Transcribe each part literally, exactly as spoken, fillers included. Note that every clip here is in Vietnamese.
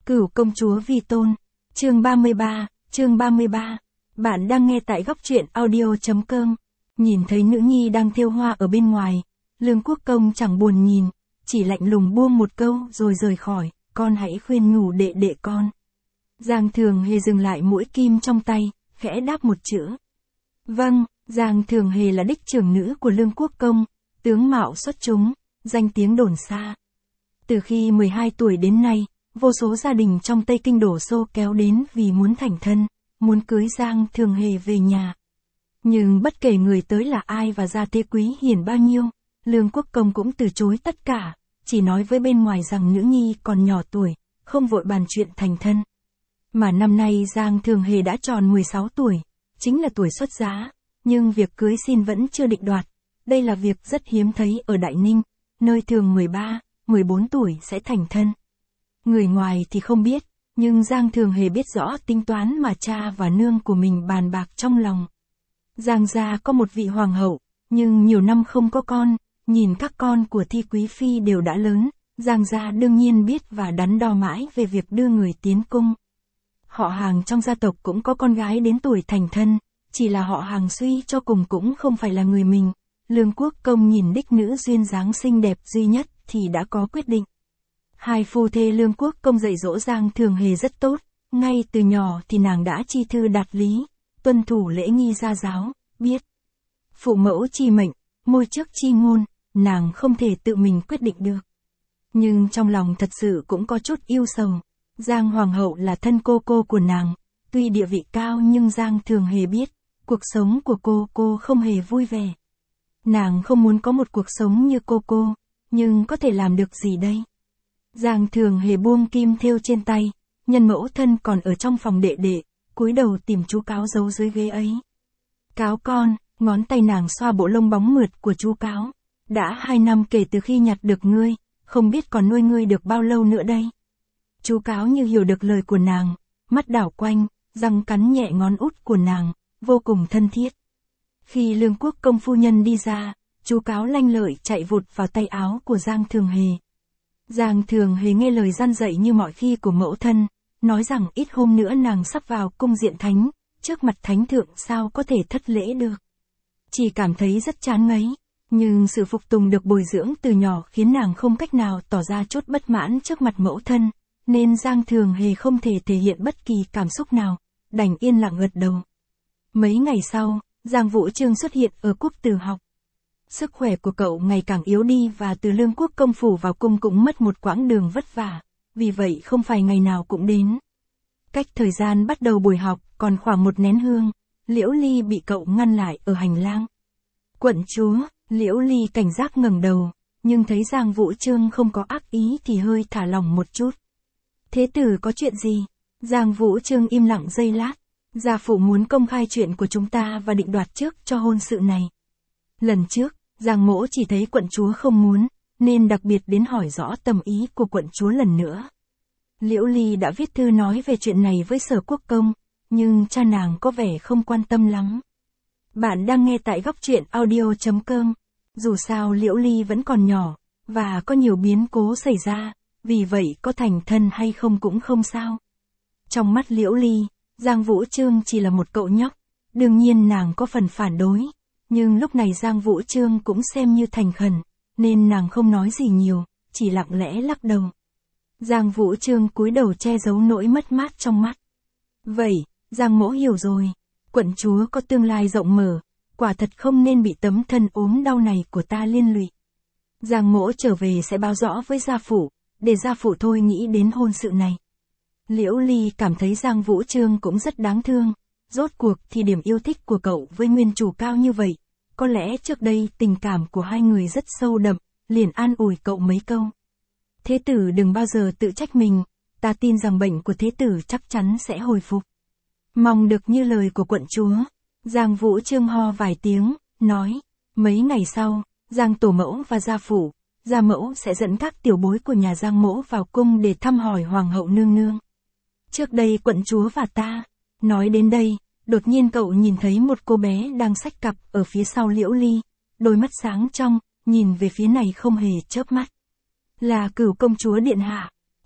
Cửu công chúa vi tôn. Chương ba mươi ba, chương ba mươi ba. Bạn đang nghe tại góc truyện audio.com. Nhìn thấy nữ nhi đang thêu hoa ở bên ngoài, Lương Quốc Công chẳng buồn nhìn, chỉ lạnh lùng buông một câu rồi rời khỏi, con hãy khuyên nhủ đệ đệ con. Giang Thường Hề dừng lại mũi kim trong tay, khẽ đáp một chữ. Vâng, Giang Thường Hề là đích trưởng nữ của Lương Quốc Công, tướng mạo xuất chúng, danh tiếng đồn xa. Từ khi mười hai tuổi đến nay, vô số gia đình trong Tây Kinh đổ xô kéo đến vì muốn thành thân, muốn cưới Giang Thường Hề về nhà. Nhưng bất kể người tới là ai và gia thế quý hiển bao nhiêu, Lương Quốc Công cũng từ chối tất cả, chỉ nói với bên ngoài rằng nữ nhi còn nhỏ tuổi, không vội bàn chuyện thành thân. Mà năm nay Giang Thường Hề đã tròn mười sáu tuổi, chính là tuổi xuất giá, nhưng việc cưới xin vẫn chưa định đoạt. Đây là việc rất hiếm thấy ở Đại Ninh, nơi thường mười ba, mười bốn tuổi sẽ thành thân. Người ngoài thì không biết, nhưng Giang Thường Hề biết rõ tính toán mà cha và nương của mình bàn bạc trong lòng. Giang gia có một vị hoàng hậu, nhưng nhiều năm không có con, nhìn các con của Thi Quý Phi đều đã lớn, Giang gia đương nhiên biết và đắn đo mãi về việc đưa người tiến cung. Họ hàng trong gia tộc cũng có con gái đến tuổi thành thân, chỉ là họ hàng suy cho cùng cũng không phải là người mình. Lương Quốc Công nhìn đích nữ duyên dáng xinh đẹp duy nhất thì đã có quyết định. Hai phu thê Lương Quốc Công dạy dỗ Giang Thường Hề rất tốt, ngay từ nhỏ thì nàng đã chi thư đạt lý, tuân thủ lễ nghi gia giáo, biết phụ mẫu chi mệnh, môi trước chi ngôn, nàng không thể tự mình quyết định được. Nhưng trong lòng thật sự cũng có chút yêu sầu. Giang Hoàng hậu là thân cô cô của nàng, tuy địa vị cao nhưng Giang Thường Hề biết, cuộc sống của cô cô không hề vui vẻ. Nàng không muốn có một cuộc sống như cô cô, nhưng có thể làm được gì đây? Giang Thường Hề buông kim thêu trên tay, nhân mẫu thân còn ở trong phòng đệ đệ, cúi đầu tìm chú Cáo giấu dưới ghế ấy. Cáo con, ngón tay nàng xoa bộ lông bóng mượt của chú Cáo. Đã hai năm kể từ khi nhặt được ngươi, không biết còn nuôi ngươi được bao lâu nữa đây? Chú Cáo như hiểu được lời của nàng, mắt đảo quanh, răng cắn nhẹ ngón út của nàng, vô cùng thân thiết. Khi Lương Quốc Công phu nhân đi ra, chú Cáo lanh lợi chạy vụt vào tay áo của Giang Thường Hề. Giang Thường Hề nghe lời gian dạy như mọi khi của mẫu thân, nói rằng ít hôm nữa nàng sắp vào cung diện thánh, trước mặt thánh thượng sao có thể thất lễ được. Chỉ cảm thấy rất chán ngấy, nhưng sự phục tùng được bồi dưỡng từ nhỏ khiến nàng không cách nào tỏ ra chút bất mãn trước mặt mẫu thân, nên Giang Thường Hề không thể thể hiện bất kỳ cảm xúc nào, đành yên lặng gật đầu. Mấy ngày sau, Giang Vũ Trương xuất hiện ở Cúc Từ học. Sức khỏe của cậu ngày càng yếu đi và từ Lương Quốc Công phủ vào cung cũng mất một quãng đường vất vả, vì vậy không phải ngày nào cũng đến. Cách thời gian bắt đầu buổi học còn khoảng một nén hương, Liễu Ly bị cậu ngăn lại ở hành lang. Quận chúa, Liễu Ly cảnh giác ngẩng đầu, nhưng thấy Giang Vũ Trương không có ác ý thì hơi thả lỏng một chút. Thế tử có chuyện gì? Giang Vũ Trương im lặng giây lát. Gia phụ muốn công khai chuyện của chúng ta và định đoạt trước cho hôn sự này. Lần trước, Giang mỗ chỉ thấy quận chúa không muốn, nên đặc biệt đến hỏi rõ tâm ý của quận chúa lần nữa. Liễu Ly đã viết thư nói về chuyện này với Sở Quốc Công, nhưng cha nàng có vẻ không quan tâm lắm. Bạn đang nghe tại góc truyện audio.com. Dù sao Liễu Ly vẫn còn nhỏ, và có nhiều biến cố xảy ra, vì vậy có thành thân hay không cũng không sao. Trong mắt Liễu Ly, Giang Vũ Trương chỉ là một cậu nhóc, đương nhiên nàng có phần phản đối, nhưng lúc này Giang Vũ Trương cũng xem như thành khẩn, nên nàng không nói gì nhiều, chỉ lặng lẽ lắc đầu. Giang Vũ Trương cúi đầu che giấu nỗi mất mát trong mắt. Vậy, Giang mỗ hiểu rồi, quận chúa có tương lai rộng mở, quả thật không nên bị tấm thân ốm đau này của ta liên lụy. Giang mỗ trở về sẽ báo rõ với gia phụ, để gia phụ thôi nghĩ đến hôn sự này. Liễu Ly cảm thấy Giang Vũ Trương cũng rất đáng thương, rốt cuộc thì điểm yêu thích của cậu với nguyên chủ cao như vậy, có lẽ trước đây tình cảm của hai người rất sâu đậm, liền an ủi cậu mấy câu. Thế tử đừng bao giờ tự trách mình, ta tin rằng bệnh của thế tử chắc chắn sẽ hồi phục. Mong được như lời của quận chúa. Giang Vũ Trương ho vài tiếng, nói, mấy ngày sau, Giang tổ mẫu và gia phụ, gia mẫu sẽ dẫn các tiểu bối của nhà Giang mẫu vào cung để thăm hỏi hoàng hậu nương nương. Trước đây quận chúa và ta, nói đến đây, đột nhiên cậu nhìn thấy một cô bé đang xách cặp ở phía sau Liễu Ly, đôi mắt sáng trong, nhìn về phía này không hề chớp mắt. Là Cửu công chúa điện hạ.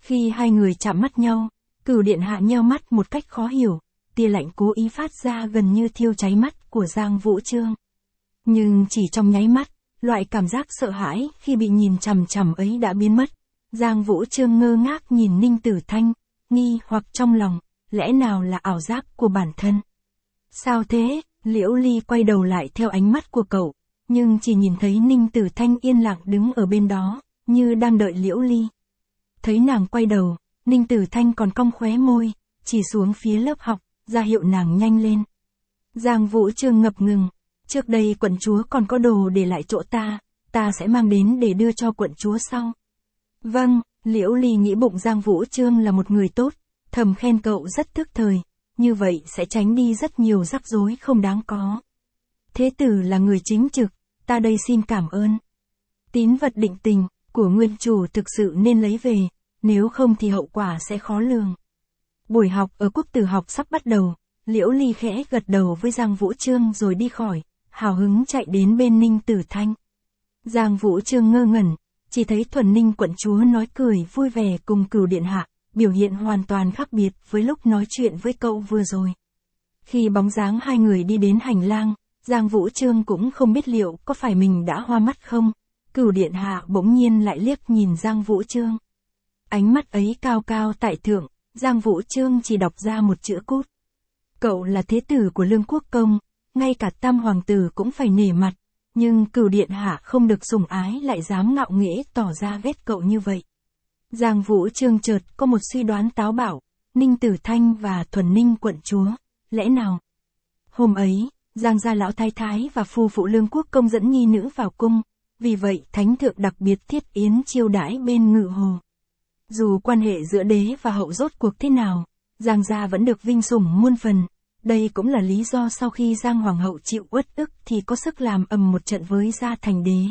Khi hai người chạm mắt nhau, Cửu điện hạ nheo mắt một cách khó hiểu, tia lạnh cố ý phát ra gần như thiêu cháy mắt của Giang Vũ Chương. Nhưng chỉ trong nháy mắt, loại cảm giác sợ hãi khi bị nhìn chằm chằm ấy đã biến mất. Giang Vũ Chương ngơ ngác nhìn Ninh Tử Thanh, nghi hoặc trong lòng, lẽ nào là ảo giác của bản thân? Sao thế? Liễu Ly quay đầu lại theo ánh mắt của cậu, nhưng chỉ nhìn thấy Ninh Tử Thanh yên lặng đứng ở bên đó, như đang đợi Liễu Ly. Thấy nàng quay đầu, Ninh Tử Thanh còn cong khóe môi, chỉ xuống phía lớp học, ra hiệu nàng nhanh lên. Giang Vũ Chương ngập ngừng, trước đây quận chúa còn có đồ để lại chỗ ta, ta sẽ mang đến để đưa cho quận chúa sau. Vâng, Liễu Ly nghĩ bụng Giang Vũ Chương là một người tốt, thầm khen cậu rất thức thời, như vậy sẽ tránh đi rất nhiều rắc rối không đáng có. Thế tử là người chính trực, ta đây xin cảm ơn. Tín vật định tình của nguyên chủ thực sự nên lấy về, nếu không thì hậu quả sẽ khó lường. Buổi học ở Quốc Tử học sắp bắt đầu, Liễu Ly khẽ gật đầu với Giang Vũ Chương rồi đi khỏi, hào hứng chạy đến bên Ninh Tử Thanh. Giang Vũ Chương ngơ ngẩn, chỉ thấy Thuần Ninh quận chúa nói cười vui vẻ cùng Cửu điện hạ, biểu hiện hoàn toàn khác biệt với lúc nói chuyện với cậu vừa rồi. Khi bóng dáng hai người đi đến hành lang, Giang Vũ Chương cũng không biết liệu có phải mình đã hoa mắt không. Cửu điện hạ bỗng nhiên lại liếc nhìn Giang Vũ Chương. Ánh mắt ấy cao cao tại thượng, Giang Vũ Chương chỉ đọc ra một chữ cút. Cậu là thế tử của Lương Quốc Công, ngay cả tam hoàng tử cũng phải nể mặt, nhưng Cửu điện hạ không được sủng ái lại dám ngạo nghễ tỏ ra ghét cậu như vậy. Giang Vũ Chương chợt có một suy đoán táo bạo, Ninh Tử Thanh và Thuần Ninh quận chúa, lẽ nào? Hôm ấy, Giang gia lão thái thái và phu phụ Lương Quốc Công dẫn nhi nữ vào cung, vì vậy thánh thượng đặc biệt thiết yến chiêu đãi bên Ngự Hồ. Dù quan hệ giữa đế và hậu rốt cuộc thế nào, Giang gia vẫn được vinh sủng muôn phần. Đây cũng là lý do sau khi Giang hoàng hậu chịu uất ức thì có sức làm ầm một trận với gia thành đế.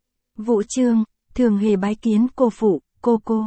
Vũ Chương, thường hề bái kiến cô phụ, cô cô.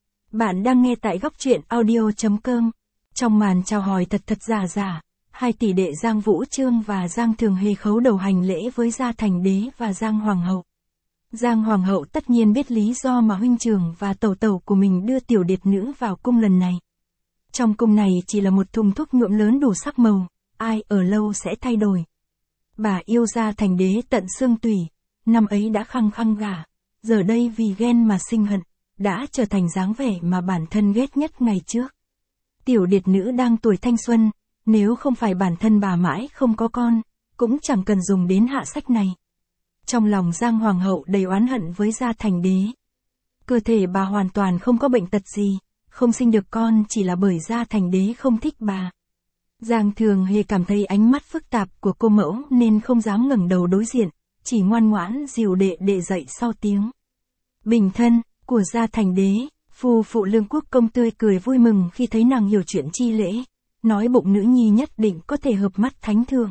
Bạn đang nghe tại góc truyện audio chấm com. Trong màn chào hỏi thật thật giả giả, hai tỷ đệ Giang Vũ Chương và Giang Thường Hề khấu đầu hành lễ với gia thành đế và Giang hoàng hậu. Giang hoàng hậu tất nhiên biết lý do mà huynh trưởng và tẩu tẩu của mình đưa tiểu điệt nữ vào cung lần này. Trong cung này chỉ là một thùng thuốc nhuộm lớn đủ sắc màu, ai ở lâu sẽ thay đổi. Bà yêu gia thành đế tận xương tủy, năm ấy đã khăng khăng gả, giờ đây vì ghen mà sinh hận, đã trở thành dáng vẻ mà bản thân ghét nhất ngày trước. Tiểu điệt nữ đang tuổi thanh xuân, nếu không phải bản thân bà mãi không có con, cũng chẳng cần dùng đến hạ sách này. Trong lòng Giang hoàng hậu đầy oán hận với gia thành đế. Cơ thể bà hoàn toàn không có bệnh tật gì, không sinh được con chỉ là bởi gia thành đế không thích bà. Giang Thường Hề cảm thấy ánh mắt phức tạp của cô mẫu nên không dám ngẩng đầu đối diện, chỉ ngoan ngoãn dìu đệ đệ dậy sau tiếng bình thân của gia thành đế. Phu phụ Lương Quốc Công tươi cười vui mừng khi thấy nàng hiểu chuyện chi lễ, nói bụng nữ nhi nhất định có thể hợp mắt thánh thượng.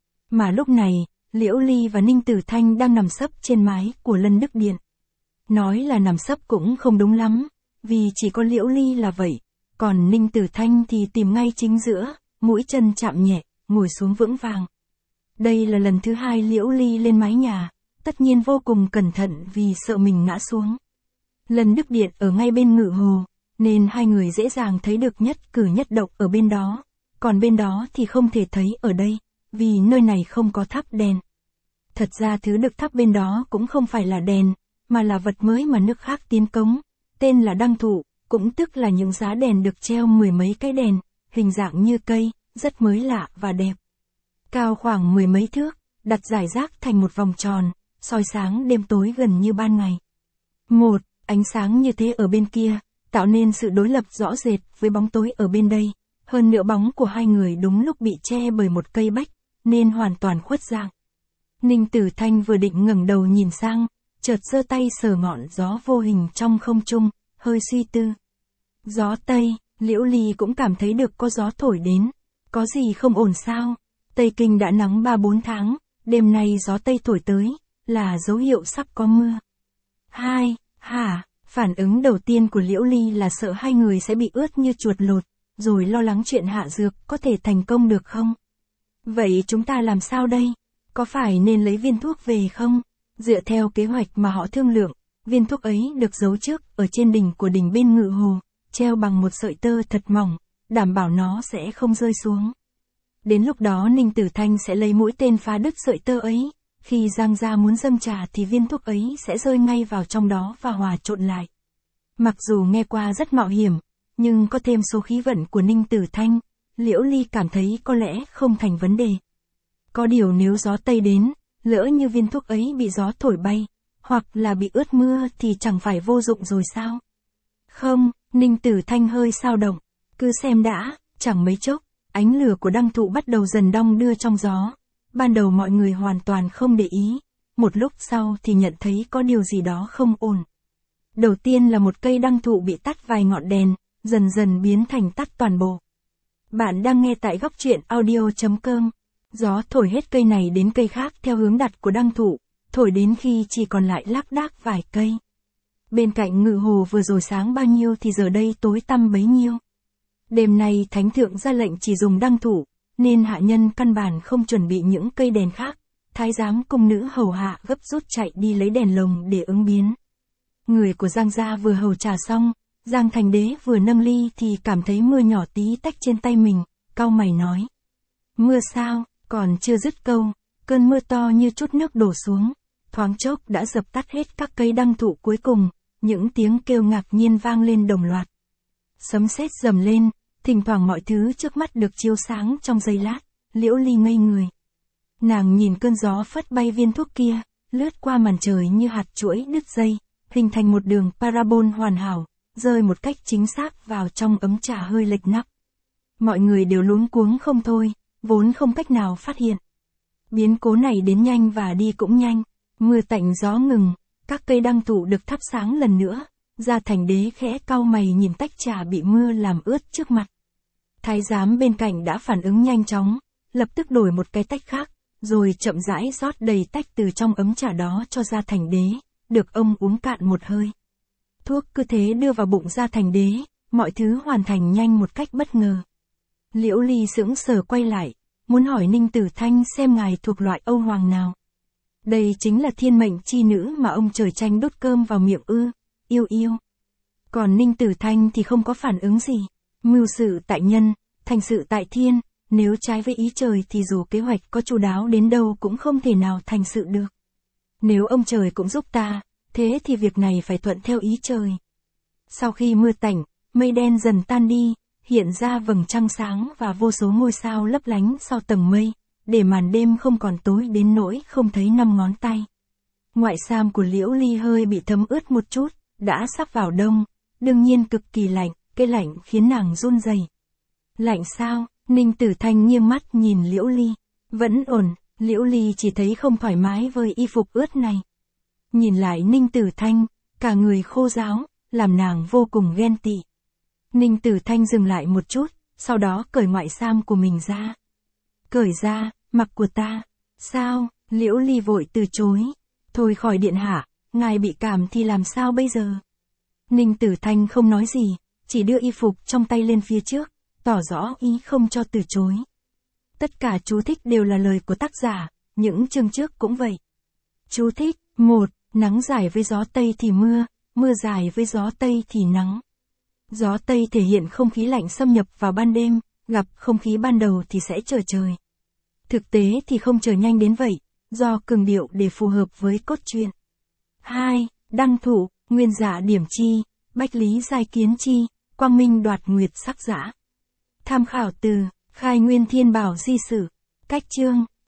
Mà lúc này, Liễu Ly và Ninh Tử Thanh đang nằm sấp trên mái của Lân Đức Điện. Nói là nằm sấp cũng không đúng lắm, vì chỉ có Liễu Ly là vậy, còn Ninh Tử Thanh thì tìm ngay chính giữa, mũi chân chạm nhẹ, ngồi xuống vững vàng. Đây là lần thứ hai Liễu Ly lên mái nhà, tất nhiên vô cùng cẩn thận vì sợ mình ngã xuống. Lân Đức Điện ở ngay bên Ngự Hồ, nên hai người dễ dàng thấy được nhất cử nhất động ở bên đó, còn bên đó thì không thể thấy ở đây, vì nơi này không có thắp đèn. Thật ra thứ được thắp bên đó cũng không phải là đèn, mà là vật mới mà nước khác tiến cống, tên là đăng thụ, cũng tức là những giá đèn được treo mười mấy cái đèn, hình dạng như cây, rất mới lạ và đẹp. Cao khoảng mười mấy thước, đặt rải rác thành một vòng tròn, soi sáng đêm tối gần như ban ngày. Một, ánh sáng như thế ở bên kia, tạo nên sự đối lập rõ rệt với bóng tối ở bên đây. Hơn nữa bóng của hai người đúng lúc bị che bởi một cây bách, nên hoàn toàn khuất dạng. Ninh Tử Thanh vừa định ngẩng đầu nhìn sang, chợt giơ tay sờ ngọn gió vô hình trong không trung, hơi suy tư. Gió Tây, Liễu Ly cũng cảm thấy được có gió thổi đến. Có gì không ổn sao? Tây Kinh đã nắng ba bốn tháng, đêm nay gió Tây thổi tới, là dấu hiệu sắp có mưa. Hai, hả? Phản ứng đầu tiên của Liễu Ly là sợ hai người sẽ bị ướt như chuột lột, rồi lo lắng chuyện hạ dược có thể thành công được không? Vậy chúng ta làm sao đây? Có phải nên lấy viên thuốc về không? Dựa theo kế hoạch mà họ thương lượng, viên thuốc ấy được giấu trước ở trên đỉnh của đỉnh bên Ngự Hồ, treo bằng một sợi tơ thật mỏng, đảm bảo nó sẽ không rơi xuống. Đến lúc đó Ninh Tử Thanh sẽ lấy mũi tên phá đứt sợi tơ ấy, khi Giang gia muốn dâng trà thì viên thuốc ấy sẽ rơi ngay vào trong đó và hòa trộn lại. Mặc dù nghe qua rất mạo hiểm, nhưng có thêm số khí vận của Ninh Tử Thanh, Liễu Ly cảm thấy có lẽ không thành vấn đề. Có điều nếu gió Tây đến, lỡ như viên thuốc ấy bị gió thổi bay, hoặc là bị ướt mưa thì chẳng phải vô dụng rồi sao? Không, Ninh Tử Thanh hơi xao động, cứ xem đã, chẳng mấy chốc, ánh lửa của đăng thụ bắt đầu dần đong đưa trong gió. Ban đầu mọi người hoàn toàn không để ý, một lúc sau thì nhận thấy có điều gì đó không ổn. Đầu tiên là một cây đăng thụ bị tắt vài ngọn đèn, dần dần biến thành tắt toàn bộ. Bạn đang nghe tại góc truyện audio chấm com. Gió thổi hết cây này đến cây khác theo hướng đặt của đăng thụ, thổi đến khi chỉ còn lại lác đác vài cây. Bên cạnh Ngự Hồ vừa rồi sáng bao nhiêu thì giờ đây tối tăm bấy nhiêu. Đêm nay Thánh Thượng ra lệnh chỉ dùng đăng thụ, nên hạ nhân căn bản không chuẩn bị những cây đèn khác. Thái giám cung nữ hầu hạ gấp rút chạy đi lấy đèn lồng để ứng biến. Người của Giang gia vừa hầu trà xong, Giang Thành Đế vừa nâng ly thì cảm thấy mưa nhỏ tí tách trên tay mình, cau mày nói. Mưa sao? Còn chưa dứt câu, cơn mưa to như chút nước đổ xuống, thoáng chốc đã dập tắt hết các cây đăng thụ cuối cùng, những tiếng kêu ngạc nhiên vang lên đồng loạt. Sấm sét rầm lên, thỉnh thoảng mọi thứ trước mắt được chiếu sáng trong giây lát, Liễu Ly ngây người. Nàng nhìn cơn gió phất bay viên thuốc kia, lướt qua màn trời như hạt chuỗi đứt dây, hình thành một đường parabol hoàn hảo, rơi một cách chính xác vào trong ấm trà hơi lệch nắp. Mọi người đều luống cuống không thôi, vốn không cách nào phát hiện. Biến cố này đến nhanh và đi cũng nhanh, mưa tạnh gió ngừng, các cây đăng thụ được thắp sáng lần nữa, Gia Thành Đế khẽ cau mày nhìn tách trà bị mưa làm ướt trước mặt. Thái giám bên cạnh đã phản ứng nhanh chóng, lập tức đổi một cái tách khác, rồi chậm rãi rót đầy tách từ trong ấm trà đó cho Gia Thành Đế, được ông uống cạn một hơi. Thuốc cứ thế đưa vào bụng Gia Thành Đế, mọi thứ hoàn thành nhanh một cách bất ngờ. Liễu Ly sững sờ quay lại, muốn hỏi Ninh Tử Thanh xem ngài thuộc loại Âu Hoàng nào. Đây chính là thiên mệnh chi nữ mà ông trời tranh đút cơm vào miệng ư, yêu yêu. Còn Ninh Tử Thanh thì không có phản ứng gì, mưu sự tại nhân, thành sự tại thiên, nếu trái với ý trời thì dù kế hoạch có chu đáo đến đâu cũng không thể nào thành sự được. Nếu ông trời cũng giúp ta, thế thì việc này phải thuận theo ý trời. Sau khi mưa tạnh, mây đen dần tan đi, hiện ra vầng trăng sáng và vô số ngôi sao lấp lánh sau tầng mây, để màn đêm không còn tối đến nỗi không thấy năm ngón tay. Ngoại sam của Liễu Ly hơi bị thấm ướt một chút, đã sắp vào đông, đương nhiên cực kỳ lạnh, cái lạnh khiến nàng run rẩy. Lạnh sao? Ninh Tử Thanh nghiêng mắt nhìn Liễu Ly. Vẫn ổn, Liễu Ly chỉ thấy không thoải mái với y phục ướt này. Nhìn lại Ninh Tử Thanh, cả người khô ráo, làm nàng vô cùng ghen tị. Ninh Tử Thanh dừng lại một chút, sau đó cởi ngoại sam của mình ra. Cởi ra, mặc của ta. Sao? Liễu Ly vội từ chối. Thôi khỏi điện hạ, ngài bị cảm thì làm sao bây giờ? Ninh Tử Thanh không nói gì, chỉ đưa y phục trong tay lên phía trước, tỏ rõ ý không cho từ chối. Tất cả chú thích đều là lời của tác giả, những chương trước cũng vậy. Chú thích, một, nắng dài với gió Tây thì mưa, mưa dài với gió Tây thì nắng. Gió Tây thể hiện không khí lạnh xâm nhập vào ban đêm, gặp không khí ban đầu thì sẽ trở trời. Thực tế thì không trở nhanh đến vậy, do cường điệu để phù hợp với cốt truyện. hai. Đăng thụ, nguyên giả điểm chi, bách lý giai kiến chi, quang minh đoạt nguyệt sắc dã. Tham khảo từ, Khai Nguyên Thiên Bảo Di Sử, cách chương.